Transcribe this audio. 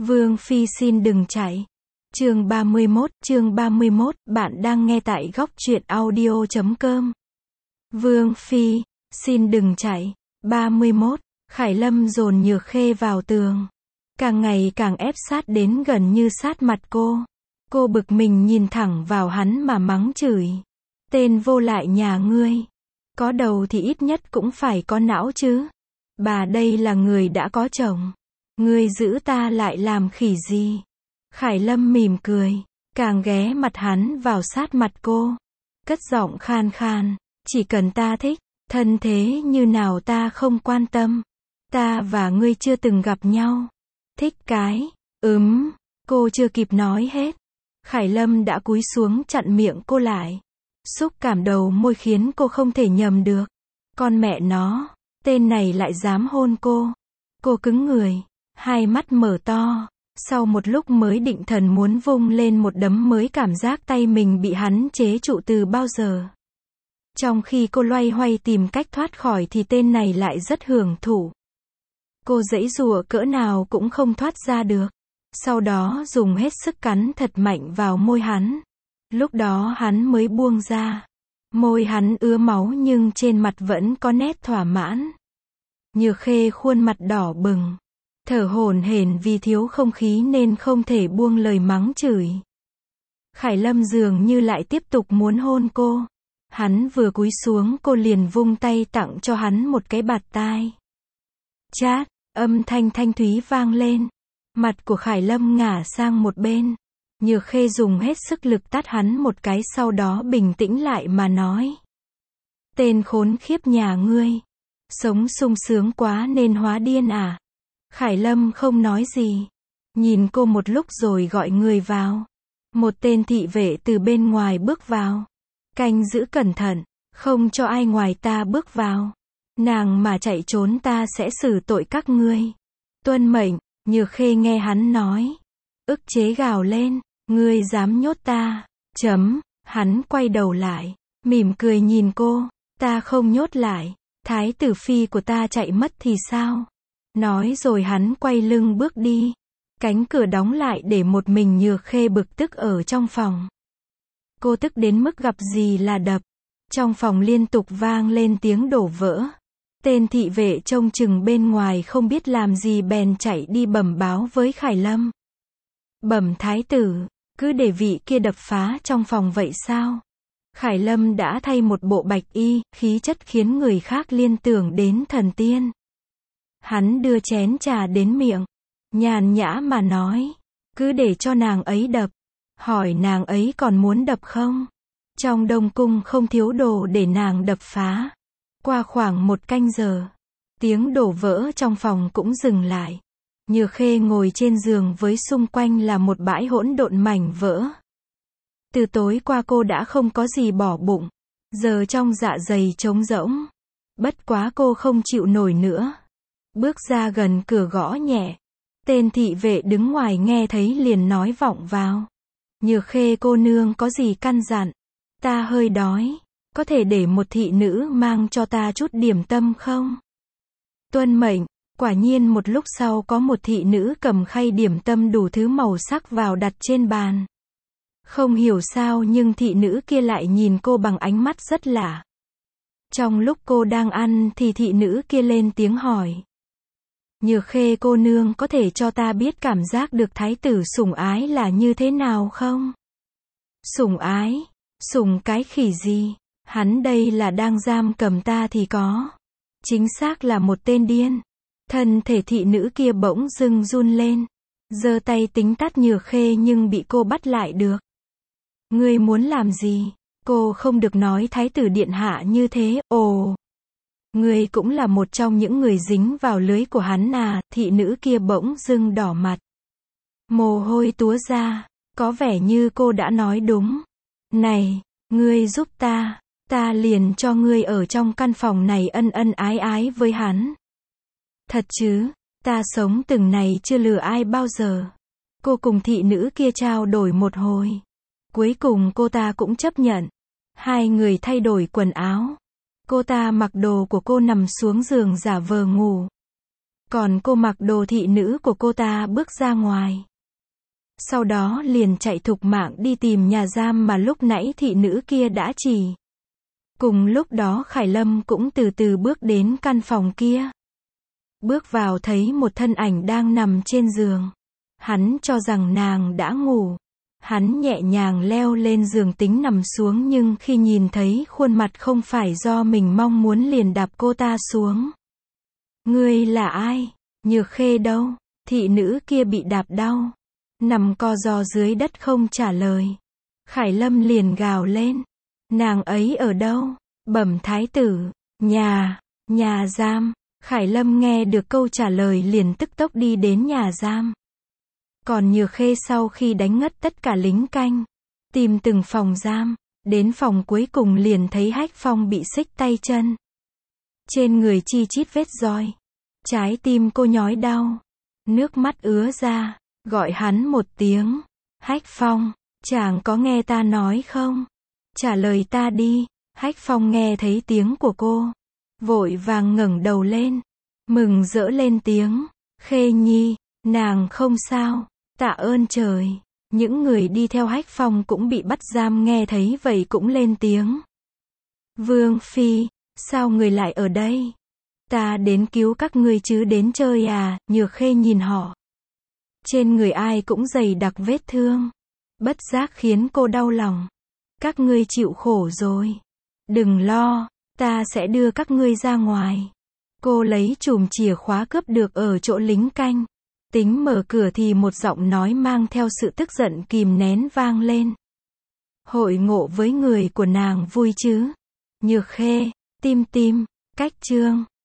Vương Phi xin đừng chạy. Chương 31, bạn đang nghe tại góc truyện audio.com. Vương Phi, xin đừng chạy. 31, Khải Lâm dồn Nhược Khê vào tường. Càng ngày càng ép sát đến gần như sát mặt cô. Cô bực mình nhìn thẳng vào hắn mà mắng chửi. Tên vô lại nhà ngươi. Có đầu thì ít nhất cũng phải có não chứ. Bà đây là người đã có chồng. Ngươi giữ ta lại làm khỉ gì? Khải Lâm mỉm cười, càng ghé mặt hắn vào sát mặt cô. Cất giọng khan khan, chỉ cần ta thích, thân thế như nào ta không quan tâm. Ta và ngươi chưa từng gặp nhau. Thích cái, cô chưa kịp nói hết. Khải Lâm đã cúi xuống chặn miệng cô lại. Xúc cảm đầu môi khiến cô không thể nhầm được. Con mẹ nó, tên này lại dám hôn cô. Cô cứng người, hai mắt mở to. Sau một lúc mới định thần muốn vung lên một đấm mới cảm giác tay mình bị hắn chế trụ từ bao giờ. Trong khi cô loay hoay tìm cách thoát khỏi thì tên này lại rất hưởng thụ. Cô giãy giụa cỡ nào cũng không thoát ra được. Sau đó dùng hết sức cắn thật mạnh vào môi hắn. Lúc đó hắn mới buông ra. Môi hắn ứa máu nhưng trên mặt vẫn có nét thỏa mãn. Nhược Khê khuôn mặt đỏ bừng. Thở hổn hển vì thiếu không khí nên không thể buông lời mắng chửi. Khải Lâm dường như lại tiếp tục muốn hôn cô. Hắn vừa cúi xuống cô liền vung tay tặng cho hắn một cái bạt tai. Chát, âm thanh thanh thúy vang lên. Mặt của Khải Lâm ngả sang một bên. Nhược Khê dùng hết sức lực tát hắn một cái sau đó bình tĩnh lại mà nói. Tên khốn khiếp nhà ngươi. Sống sung sướng quá nên hóa điên à? Khải Lâm không nói gì. Nhìn cô một lúc rồi gọi người vào. Một tên thị vệ từ bên ngoài bước vào. Canh giữ cẩn thận, không cho ai ngoài ta bước vào. Nàng mà chạy trốn ta sẽ xử tội các ngươi. Tuân mệnh. Nhược Khê nghe hắn nói. Ức chế gào lên. Ngươi dám nhốt ta. Hắn quay đầu lại. Mỉm cười nhìn cô. Ta không nhốt lại. Thái tử phi của ta chạy mất thì sao? Nói rồi hắn quay lưng bước đi. Cánh cửa đóng lại để một mình Nhược Khê bực tức ở trong phòng. Cô tức đến mức gặp gì là đập. Trong phòng liên tục vang lên tiếng đổ vỡ. Tên thị vệ trông chừng bên ngoài không biết làm gì bèn chạy đi bẩm báo với Khải Lâm. Bẩm thái tử, cứ để vị kia đập phá trong phòng vậy sao? Khải Lâm đã thay một bộ bạch y, khí chất khiến người khác liên tưởng đến thần tiên. Hắn đưa chén trà đến miệng, nhàn nhã mà nói, cứ để cho nàng ấy đập. Hỏi nàng ấy còn muốn đập không? Trong Đông Cung không thiếu đồ để nàng đập phá. Qua khoảng 1 canh giờ, tiếng đổ vỡ trong phòng cũng dừng lại. Nhược Khê ngồi trên giường với xung quanh là một bãi hỗn độn mảnh vỡ. Từ tối qua cô đã không có gì bỏ bụng. Giờ trong dạ dày trống rỗng. Bất quá cô không chịu nổi nữa. Bước ra gần cửa gõ nhẹ. Tên thị vệ đứng ngoài nghe thấy liền nói vọng vào. Nhược Khê cô nương có gì căn dặn? Ta hơi đói. Có thể để một thị nữ mang cho ta chút điểm tâm không? Tuân mệnh. Quả nhiên một lúc sau có một thị nữ cầm khay điểm tâm đủ thứ màu sắc vào đặt trên bàn. Không hiểu sao nhưng thị nữ kia lại nhìn cô bằng ánh mắt rất lạ. Trong lúc cô đang ăn thì thị nữ kia lên tiếng hỏi. Nhược Khê cô nương có thể cho ta biết cảm giác được thái tử sủng ái là như thế nào không? Sủng ái? Sủng cái khỉ gì? Hắn đây là đang giam cầm ta thì có. Chính xác là một tên điên. Thân thể thị nữ kia bỗng dưng run lên. Giơ tay tính tát Nhược Khê nhưng bị cô bắt lại được. Ngươi muốn làm gì? Cô không được nói thái tử điện hạ như thế. Ồ! Ngươi cũng là một trong những người dính vào lưới của hắn à? Thị nữ kia bỗng dưng đỏ mặt. Mồ hôi túa ra. Có vẻ như cô đã nói đúng. Này! Ngươi giúp ta. Ta liền cho ngươi ở trong căn phòng này ân ân ái ái với hắn. Thật chứ? Ta sống từng này chưa lừa ai bao giờ. Cô cùng thị nữ kia trao đổi một hồi. Cuối cùng cô ta cũng chấp nhận. Hai người thay đổi quần áo. Cô ta mặc đồ của cô nằm xuống giường giả vờ ngủ. Còn cô mặc đồ thị nữ của cô ta bước ra ngoài. Sau đó liền chạy thục mạng đi tìm nhà giam mà lúc nãy thị nữ kia đã chỉ. Cùng lúc đó Khải Lâm cũng từ từ bước đến căn phòng kia. Bước vào thấy một thân ảnh đang nằm trên giường. Hắn cho rằng nàng đã ngủ. Hắn nhẹ nhàng leo lên giường tính nằm xuống, nhưng khi nhìn thấy khuôn mặt không phải do mình mong muốn liền đạp cô ta xuống. Ngươi là ai? Nhược Khê đâu? Thị nữ kia bị đạp đau, nằm co ro dưới đất không trả lời. Khải Lâm liền gào lên. Nàng ấy ở đâu? Bẩm thái tử, nhà giam. Khải Lâm nghe được câu trả lời liền tức tốc đi đến nhà giam. Còn Nhược Khê sau khi đánh ngất tất cả lính canh, tìm từng phòng giam, đến phòng cuối cùng liền thấy Hách Phong bị xích tay chân. Trên người chi chít vết roi. Trái tim cô nhói đau. Nước mắt ứa ra, gọi hắn một tiếng. Hách Phong, chàng có nghe ta nói không? Trả lời ta đi. Hách Phong nghe thấy tiếng của cô, vội vàng ngẩng đầu lên, mừng rỡ lên tiếng. Khê nhi, nàng không sao, tạ ơn trời. Những người đi theo Hách Phong cũng bị bắt giam nghe thấy vậy cũng lên tiếng. Vương phi, sao người lại ở đây? Ta đến cứu các ngươi chứ đến chơi à? Nhược Khê nhìn họ. Trên người ai cũng dày đặc vết thương, bất giác khiến cô đau lòng. Các ngươi chịu khổ rồi. Đừng lo, ta sẽ đưa các ngươi ra ngoài. Cô lấy chùm chìa khóa cướp được ở chỗ lính canh. Tính mở cửa thì một giọng nói mang theo sự tức giận kìm nén vang lên. Hội ngộ với người của nàng vui chứ? Nhược Khê, Tim, cách chương